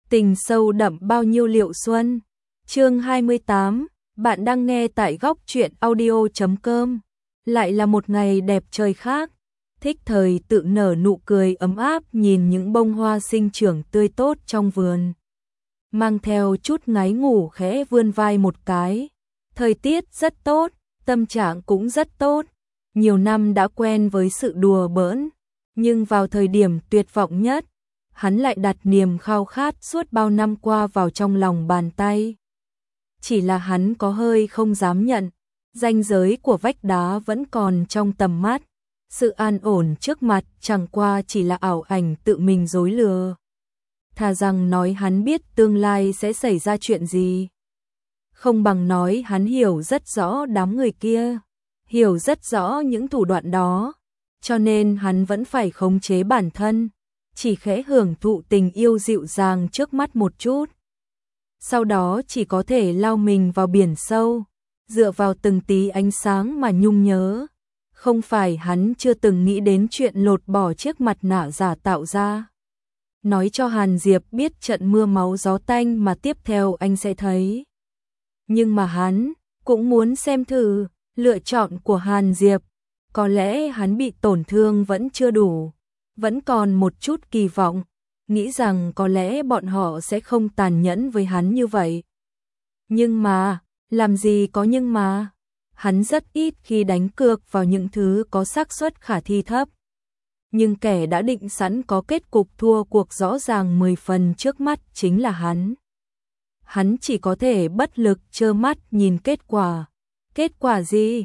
Tình sâu đậm bao nhiêu Liệu Xuân. Chương 28, bạn đang nghe tại góc truyện audio.com. Lại là một ngày đẹp trời khác. Thích Thời tự nở nụ cười ấm áp nhìn những bông hoa sinh trưởng tươi tốt trong vườn. Mang theo chút ngái ngủ khẽ vươn vai một cái. Thời tiết rất tốt, tâm trạng cũng rất tốt. Nhiều năm đã quen với sự đùa bỡn, nhưng vào thời điểm tuyệt vọng nhất, hắn lại đặt niềm khao khát suốt bao năm qua vào trong lòng bàn tay. Chỉ là hắn có hơi không dám nhận, ranh giới của vách đá vẫn còn trong tầm mắt. Sự an ổn trước mặt chẳng qua chỉ là ảo ảnh tự mình dối lừa. Thà rằng nói hắn biết tương lai sẽ xảy ra chuyện gì, không bằng nói hắn hiểu rất rõ đám người kia, hiểu rất rõ những thủ đoạn đó, cho nên hắn vẫn phải khống chế bản thân, chỉ khẽ hưởng thụ tình yêu dịu dàng trước mắt một chút. Sau đó chỉ có thể lao mình vào biển sâu, dựa vào từng tí ánh sáng mà nhung nhớ. Không phải hắn chưa từng nghĩ đến chuyện lột bỏ chiếc mặt nạ giả tạo ra. Nói cho Hàn Diệp biết trận mưa máu gió tanh mà tiếp theo anh sẽ thấy. Nhưng mà hắn cũng muốn xem thử lựa chọn của Hàn Diệp. Có lẽ hắn bị tổn thương vẫn chưa đủ, vẫn còn một chút kỳ vọng, nghĩ rằng có lẽ bọn họ sẽ không tàn nhẫn với hắn như vậy. Nhưng mà, làm gì có nhưng mà, hắn rất ít khi đánh cược vào những thứ có xác suất khả thi thấp. Nhưng kẻ đã định sẵn có kết cục thua cuộc rõ ràng 10 phần trước mắt chính là hắn. Hắn chỉ có thể bất lực trơ mắt nhìn kết quả. Kết quả gì?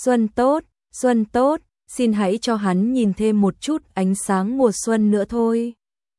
Xuân tốt, xin hãy cho hắn nhìn thêm một chút ánh sáng mùa xuân nữa thôi.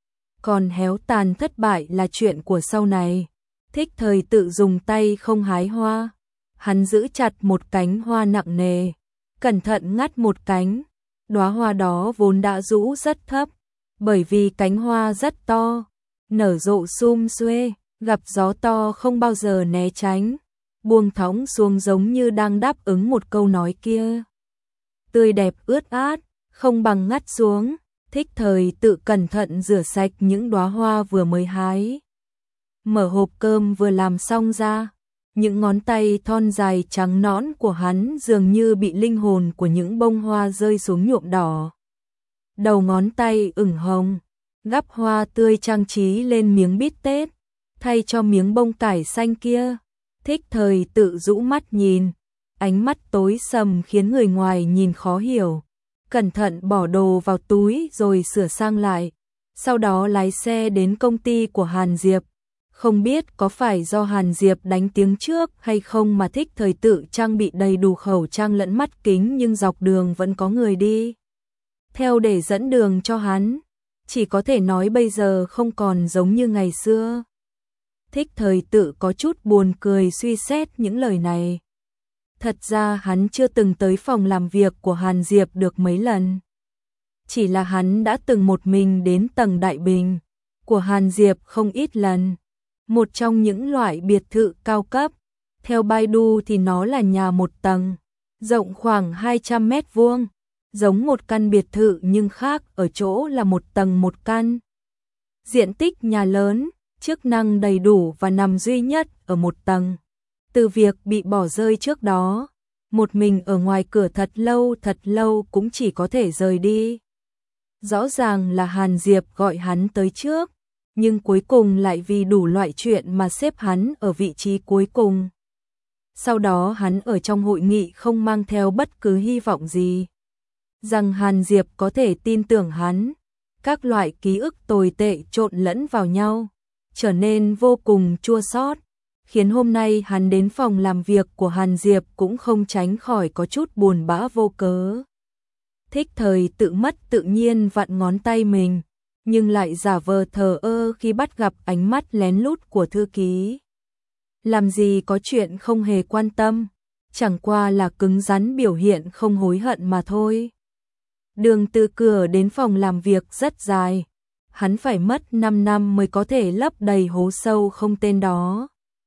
Còn héo tàn thất bại là chuyện của sau này. Thích Thời tự dùng tay không hái hoa. Hắn giữ chặt một cánh hoa nặng nề, cẩn thận ngắt một cánh. Đóa hoa đó vốn đã rũ rất thấp, bởi vì cánh hoa rất to, nở rộ sum xuê, gặp gió to không bao giờ né tránh, buông thõng xuống giống như đang đáp ứng một câu nói kia. Tươi đẹp ướt át, không bằng ngắt xuống. Thích Thời tự cẩn thận rửa sạch những đóa hoa vừa mới hái. Mở hộp cơm vừa làm xong ra, những ngón tay thon dài trắng nõn của hắn dường như bị linh hồn của những bông hoa rơi xuống nhuộm đỏ. Đầu ngón tay ửng hồng, gắp hoa tươi trang trí lên miếng bít tết, thay cho miếng bông cải xanh kia. Thích Thời tự rũ mắt nhìn, ánh mắt tối sầm khiến người ngoài nhìn khó hiểu. Cẩn thận bỏ đồ vào túi rồi sửa sang lại, sau đó lái xe đến công ty của Hàn Diệp. Không biết có phải do Hàn Diệp đánh tiếng trước hay không mà Thích Thời tự trang bị đầy đủ khẩu trang lẫn mắt kính, nhưng dọc đường vẫn có người đi theo để dẫn đường cho hắn. Chỉ có thể nói bây giờ không còn giống như ngày xưa. Thích Thời tự có chút buồn cười suy xét những lời này. Thật ra hắn chưa từng tới phòng làm việc của Hàn Diệp được mấy lần. Chỉ là hắn đã từng một mình đến tầng đại bình của Hàn Diệp không ít lần. Một trong những loại biệt thự cao cấp. Theo Baidu thì nó là nhà một tầng, rộng khoảng 200 mét vuông, giống một căn biệt thự nhưng khác ở chỗ là một tầng một căn. Diện tích nhà lớn, chức năng đầy đủ và nằm duy nhất ở một tầng. Từ việc bị bỏ rơi trước đó, một mình ở ngoài cửa thật lâu cũng chỉ có thể rời đi. Rõ ràng là Hàn Diệp gọi hắn tới trước, nhưng cuối cùng lại vì đủ loại chuyện mà xếp hắn ở vị trí cuối cùng. Sau đó hắn ở trong hội nghị không mang theo bất cứ hy vọng gì, rằng Hàn Diệp có thể tin tưởng hắn. Các loại ký ức tồi tệ trộn lẫn vào nhau, trở nên vô cùng chua xót, khiến hôm nay hắn đến phòng làm việc của Hàn Diệp cũng không tránh khỏi có chút buồn bã vô cớ. Thích Thời tự mất tự nhiên vặn ngón tay mình, nhưng lại giả vờ thờ ơ khi bắt gặp ánh mắt lén lút của thư ký. Làm gì có chuyện không hề quan tâm, chẳng qua là cứng rắn biểu hiện không hối hận mà thôi. Đường từ cửa đến phòng làm việc rất dài, hắn phải mất 5 năm mới có thể lấp đầy hố sâu không tên đó.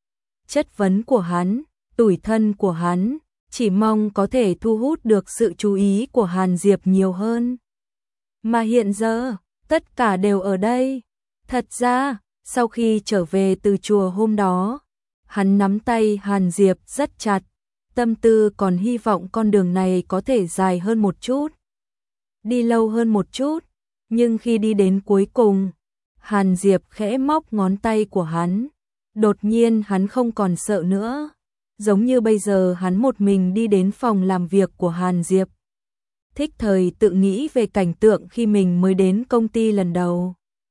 Chất vấn của hắn, tủi thân của hắn, chỉ mong có thể thu hút được sự chú ý của Hàn Diệp nhiều hơn. Mà hiện giờ, tất cả đều ở đây. Thật ra, Sau khi trở về từ chùa hôm đó, hắn nắm tay Hàn Diệp rất chặt, tâm tư còn hy vọng con đường này có thể dài hơn một chút, đi lâu hơn một chút, nhưng khi đi đến cuối cùng, Hàn Diệp khẽ móc ngón tay của hắn, đột nhiên hắn không còn sợ nữa, giống như bây giờ hắn một mình đi đến phòng làm việc của Hàn Diệp. Thích Thời tự nghĩ về cảnh tượng khi mình mới đến công ty lần đầu.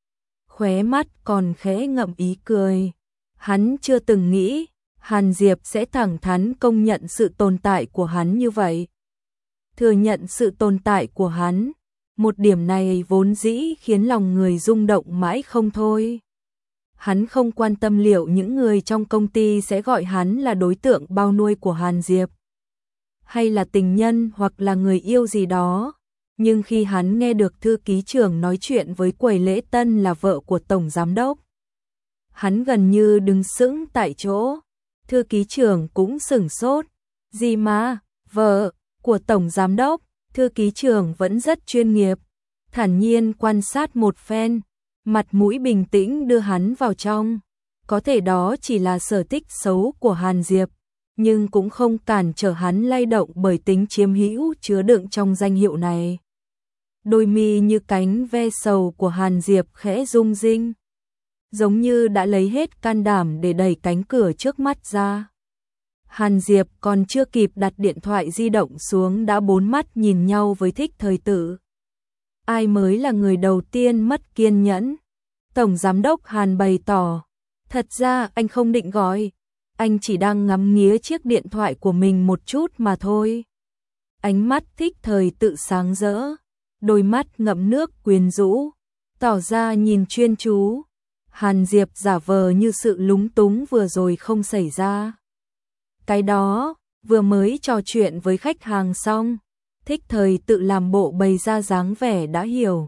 Khóe mắt còn khẽ ngậm ý cười. Hắn chưa từng nghĩ Hàn Diệp sẽ thẳng thắn công nhận sự tồn tại của hắn như vậy. Thừa nhận sự tồn tại của hắn, một điểm này vốn dĩ khiến lòng người rung động mãi không thôi. Hắn không quan tâm liệu những người trong công ty sẽ gọi hắn là đối tượng bao nuôi của Hàn Diệp, hay là tình nhân hoặc là người yêu gì đó. Nhưng khi hắn nghe được thư ký trưởng nói chuyện với Quầy Lễ Tân là vợ của tổng giám đốc, hắn gần như đứng sững tại chỗ. Thư ký trưởng cũng sửng sốt. Gì mà, vợ của tổng giám đốc? Thư ký trưởng vẫn rất chuyên nghiệp, thản nhiên quan sát một phen, mặt mũi bình tĩnh đưa hắn vào trong. Có thể đó chỉ là sở thích xấu của Hàn Diệp, nhưng cũng không cản trở hắn lay động bởi tính chiếm hữu chứa đựng trong danh hiệu này. Đôi mi như cánh ve sầu của Hàn Diệp khẽ rung rinh, giống như đã lấy hết can đảm để đẩy cánh cửa trước mắt ra. Hàn Diệp còn chưa kịp đặt điện thoại di động xuống đã bốn mắt nhìn nhau với Thích Thời Tự. Ai mới là người đầu tiên mất kiên nhẫn? Tổng giám đốc Hàn bày tỏ, thật ra anh không định gọi, anh chỉ đang ngắm nghía chiếc điện thoại của mình một chút mà thôi. Ánh mắt Thích Thời Tự sáng rỡ, đôi mắt ngậm nước quyến rũ, tỏ ra nhìn chuyên chú. Hàn Diệp giả vờ như sự lúng túng vừa rồi không xảy ra. Cái đó, vừa mới trò chuyện với khách hàng xong, Thích Thời Tự làm bộ bày ra dáng vẻ đã hiểu.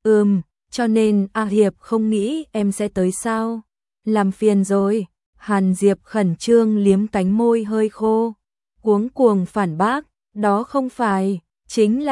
Cho nên Hiệp không nghĩ em sẽ tới sao? Làm phiền rồi. Hàn Diệp khẩn trương liếm cánh môi hơi khô, cuống cuồng phản bác, đó không phải, chính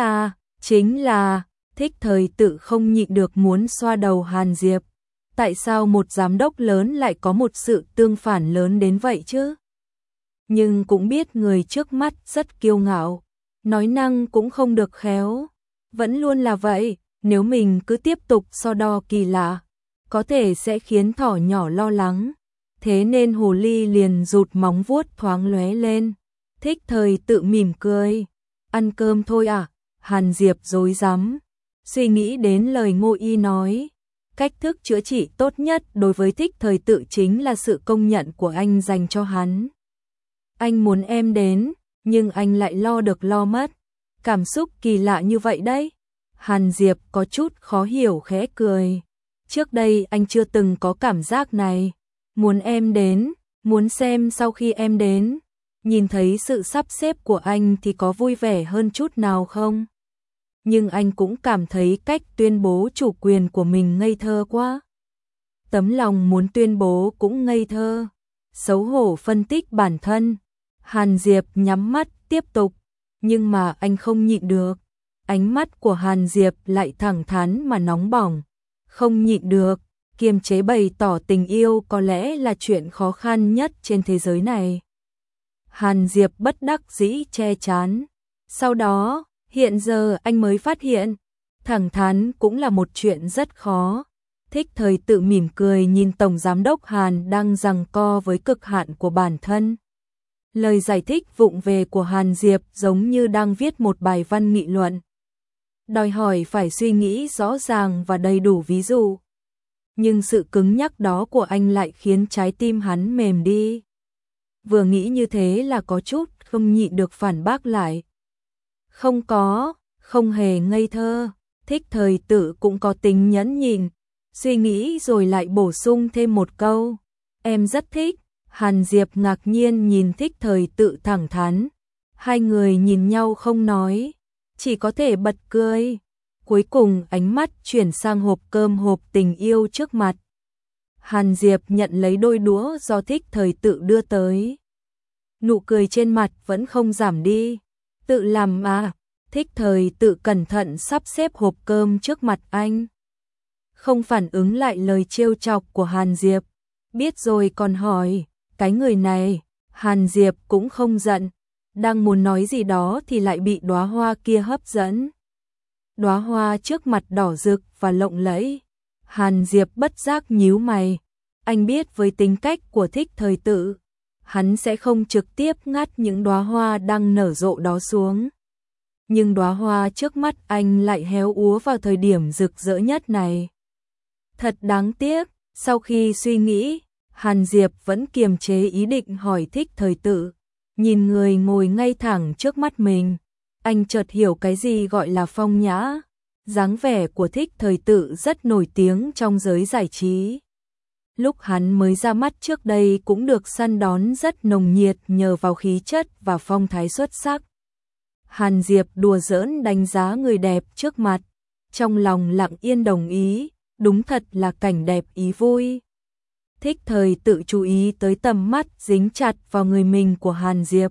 là, Thích Thời Tự không nhịn được muốn xoa đầu Hàn Diệp. Tại sao một giám đốc lớn lại có một sự tương phản lớn đến vậy chứ? Nhưng cũng biết người trước mắt rất kiêu ngạo, nói năng cũng không được khéo, vẫn luôn là vậy, nếu mình cứ tiếp tục so đo kỳ lạ, có thể sẽ khiến thỏ nhỏ lo lắng. Thế nên hồ ly liền rụt móng vuốt thoáng lóe lên. Thích Thời Tự mỉm cười, ăn cơm thôi à? Hàn Diệp rối rắm, suy nghĩ đến lời Ngô Y nói. Cách thức chữa trị tốt nhất đối với Thích Thời Tự chính là sự công nhận của anh dành cho hắn. Anh muốn em đến, nhưng anh lại lo được lo mất. Cảm xúc kỳ lạ như vậy đấy. Hàn Diệp có chút khó hiểu khẽ cười. Trước đây anh chưa từng có cảm giác này. Muốn em đến, muốn xem sau khi em đến, nhìn thấy sự sắp xếp của anh thì có vui vẻ hơn chút nào không? Nhưng anh cũng cảm thấy cách tuyên bố chủ quyền của mình ngây thơ quá. Tấm lòng muốn tuyên bố cũng ngây thơ. Xấu hổ phân tích bản thân. Hàn Diệp nhắm mắt tiếp tục, nhưng mà anh không nhịn được. Ánh mắt của Hàn Diệp lại thẳng thắn mà nóng bỏng. Không nhịn được, kiềm chế bày tỏ tình yêu có lẽ là chuyện khó khăn nhất trên thế giới này. Hàn Diệp bất đắc dĩ che chắn. Sau đó, hiện giờ anh mới phát hiện, thẳng thắn cũng là một chuyện rất khó. Thích Thời Tự mỉm cười nhìn Tổng Giám đốc Hàn đang giằng co với cực hạn của bản thân. Lời giải thích vụng về của Hàn Diệp giống như đang viết một bài văn nghị luận. Đòi hỏi phải suy nghĩ rõ ràng và đầy đủ ví dụ. Nhưng sự cứng nhắc đó của anh lại khiến trái tim hắn mềm đi. Vừa nghĩ như thế là có chút không nhịn được phản bác lại. Không có, không hề ngây thơ. Thích Thời Tự cũng có tính nhẫn nhịn, suy nghĩ rồi lại bổ sung thêm một câu. Em rất thích. Hàn Diệp ngạc nhiên nhìn Thích Thời Tự thẳng thắn. Hai người nhìn nhau không nói, chỉ có thể bật cười. Cuối cùng ánh mắt chuyển sang hộp cơm hộp tình yêu trước mặt. Hàn Diệp nhận lấy đôi đũa do Thích Thời Tự đưa tới. Nụ cười trên mặt vẫn không giảm đi. Tự làm à? Thích Thời Tự cẩn thận sắp xếp hộp cơm trước mặt anh. không phản ứng lại lời trêu chọc của Hàn Diệp. Biết rồi còn hỏi, cái người này, Hàn Diệp cũng không giận, đang muốn nói gì đó thì lại bị đóa hoa kia hấp dẫn. Đóa hoa trước mặt đỏ rực và lộng lẫy. Hàn Diệp bất giác nhíu mày, anh biết với tính cách của Thích Thời Tự, hắn sẽ không trực tiếp ngắt những đóa hoa đang nở rộ đó xuống. Nhưng đóa hoa trước mắt anh lại héo úa vào thời điểm rực rỡ nhất này. Thật đáng tiếc, sau khi suy nghĩ, Hàn Diệp vẫn kiềm chế ý định hỏi Thích Thời Tự. Nhìn người ngồi ngay thẳng trước mắt mình, anh chợt hiểu cái gì gọi là phong nhã. Dáng vẻ của Thích Thời Tự rất nổi tiếng trong giới giải trí. Lúc hắn mới ra mắt trước đây cũng được săn đón rất nồng nhiệt nhờ vào khí chất và phong thái xuất sắc. Hàn Diệp đùa giỡn đánh giá người đẹp trước mặt, trong lòng lặng yên đồng ý, đúng thật là cảnh đẹp ý vui. Thích Thời Tự chú ý tới tầm mắt dính chặt vào người mình của Hàn Diệp.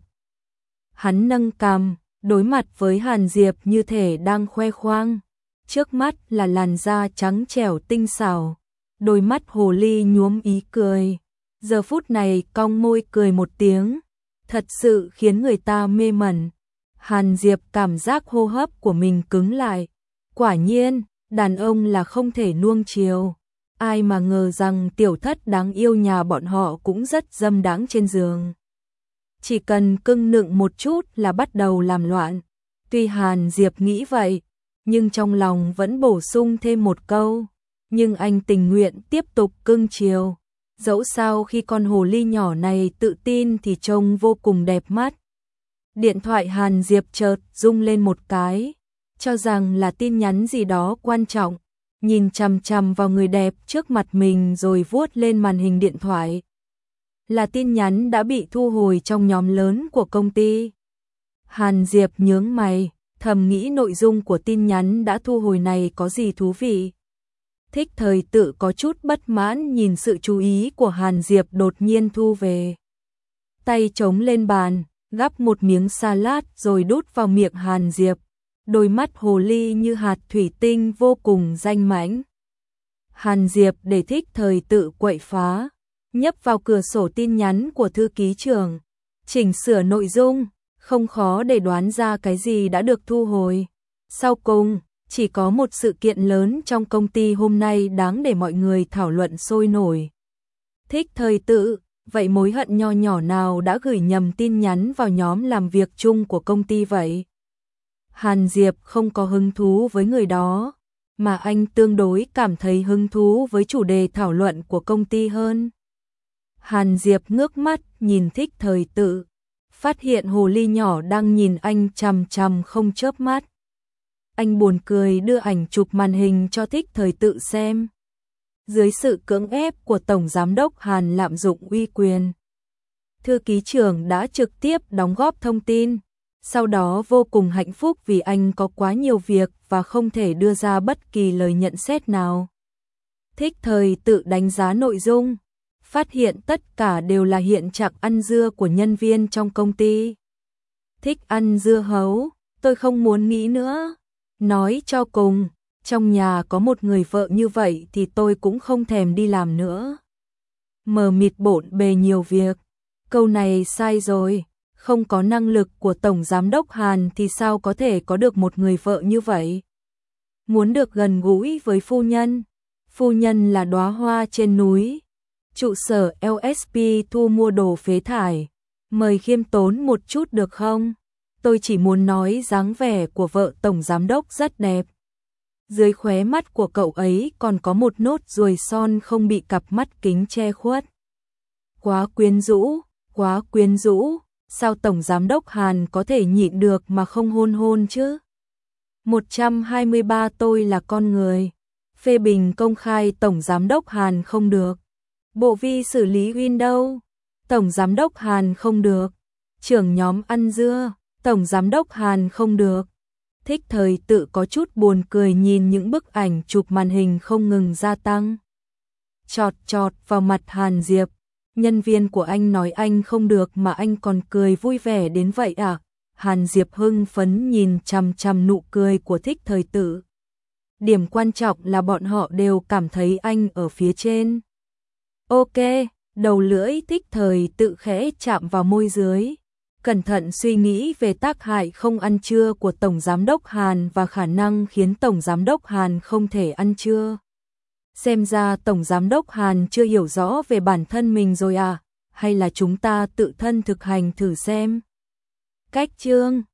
Hắn nâng cằm, đối mặt với Hàn Diệp như thể đang khoe khoang. Trước mắt là làn da trắng trẻo tinh xảo, đôi mắt hồ ly nhuốm ý cười. Giờ phút này cong môi cười một tiếng, thật sự khiến người ta mê mẩn. Hàn Diệp cảm giác hô hấp của mình cứng lại. Quả nhiên, đàn ông là không thể nuông chiều. Ai mà ngờ rằng tiểu thất đáng yêu nhà bọn họ cũng rất dâm đãng trên giường. Chỉ cần cưng nựng một chút là bắt đầu làm loạn. Tuy Hàn Diệp nghĩ vậy, nhưng trong lòng vẫn bổ sung thêm một câu. Nhưng anh tình nguyện tiếp tục cưng chiều. Dẫu sao khi con hồ ly nhỏ này tự tin thì trông vô cùng đẹp mắt. Điện thoại Hàn Diệp chợt rung lên một cái, cho rằng là tin nhắn gì đó quan trọng. Nhìn chằm chằm vào người đẹp trước mặt mình rồi vuốt lên màn hình điện thoại. Là tin nhắn đã bị thu hồi trong nhóm lớn của công ty. Hàn Diệp nhướng mày, thầm nghĩ nội dung của tin nhắn đã thu hồi này có gì thú vị. Thích Thời Tự có chút bất mãn nhìn sự chú ý của Hàn Diệp đột nhiên thu về. Tay chống lên bàn, gắp một miếng salad rồi đút vào miệng Hàn Diệp. Đôi mắt hồ ly như hạt thủy tinh vô cùng danh mãnh. Hàn Diệp để Thích Thời Tự quậy phá, nhấp vào cửa sổ tin nhắn của thư ký trưởng, chỉnh sửa nội dung, không khó để đoán ra cái gì đã được thu hồi. Sau cùng, chỉ có một sự kiện lớn trong công ty hôm nay đáng để mọi người thảo luận sôi nổi. Thích Thời Tự, vậy mối hận nho nhỏ nào đã gửi nhầm tin nhắn vào nhóm làm việc chung của công ty vậy? Hàn Diệp không có hứng thú với người đó, mà anh tương đối cảm thấy hứng thú với chủ đề thảo luận của công ty hơn. Hàn Diệp ngước mắt nhìn Thích Thời Tự, phát hiện hồ ly nhỏ đang nhìn anh chằm chằm không chớp mắt. Anh buồn cười đưa ảnh chụp màn hình cho Thích Thời Tự xem. Dưới sự cưỡng ép của Tổng Giám đốc Hàn lạm dụng uy quyền, thư ký trưởng đã trực tiếp đóng góp thông tin. Sau đó vô cùng hạnh phúc vì anh có quá nhiều việc và không thể đưa ra bất kỳ lời nhận xét nào. Thích Thời Tự đánh giá nội dung, phát hiện tất cả đều là hiện trạng ăn dưa của nhân viên trong công ty. Thích ăn dưa hấu, tôi không muốn nghĩ nữa. Nói cho cùng, trong nhà có một người vợ như vậy thì tôi cũng không thèm đi làm nữa. Mờ mịt bộn bề nhiều việc, câu này sai rồi. Không có năng lực của Tổng Giám đốc Hàn thì sao có thể có được một người vợ như vậy? Muốn được gần gũi với phu nhân là đóa hoa trên núi. Trụ sở LSP thu mua đồ phế thải, mời khiêm tốn một chút được không? Tôi chỉ muốn nói dáng vẻ của vợ Tổng Giám đốc rất đẹp. Dưới khóe mắt của cậu ấy còn có một nốt ruồi son không bị cặp mắt kính che khuất. Quá quyến rũ. Sao Tổng Giám đốc Hàn có thể nhịn được mà không hôn chứ? 123 tôi là con người. Phê bình công khai Tổng Giám đốc Hàn không được. Bộ vi xử lý Win đâu? Tổng Giám đốc Hàn không được. Trưởng nhóm ăn dưa, Tổng Giám đốc Hàn không được. Thích Thời Tự có chút buồn cười nhìn những bức ảnh chụp màn hình không ngừng gia tăng. Chọt vào mặt Hàn Diệp. Nhân viên của anh nói anh không được mà anh còn cười vui vẻ đến vậy à? Hàn Diệp hưng phấn nhìn chằm chằm nụ cười của Thích Thời Tự. điểm quan trọng là bọn họ đều cảm thấy anh ở phía trên. Ok, đầu lưỡi Thích Thời tự khẽ chạm vào môi dưới. Cẩn thận suy nghĩ về tác hại không ăn trưa của Tổng Giám đốc Hàn và khả năng khiến Tổng Giám đốc Hàn không thể ăn trưa. Xem ra Tổng Giám đốc Hàn chưa hiểu rõ về bản thân mình rồi à, hay là chúng ta tự thân thực hành thử xem. Cách chương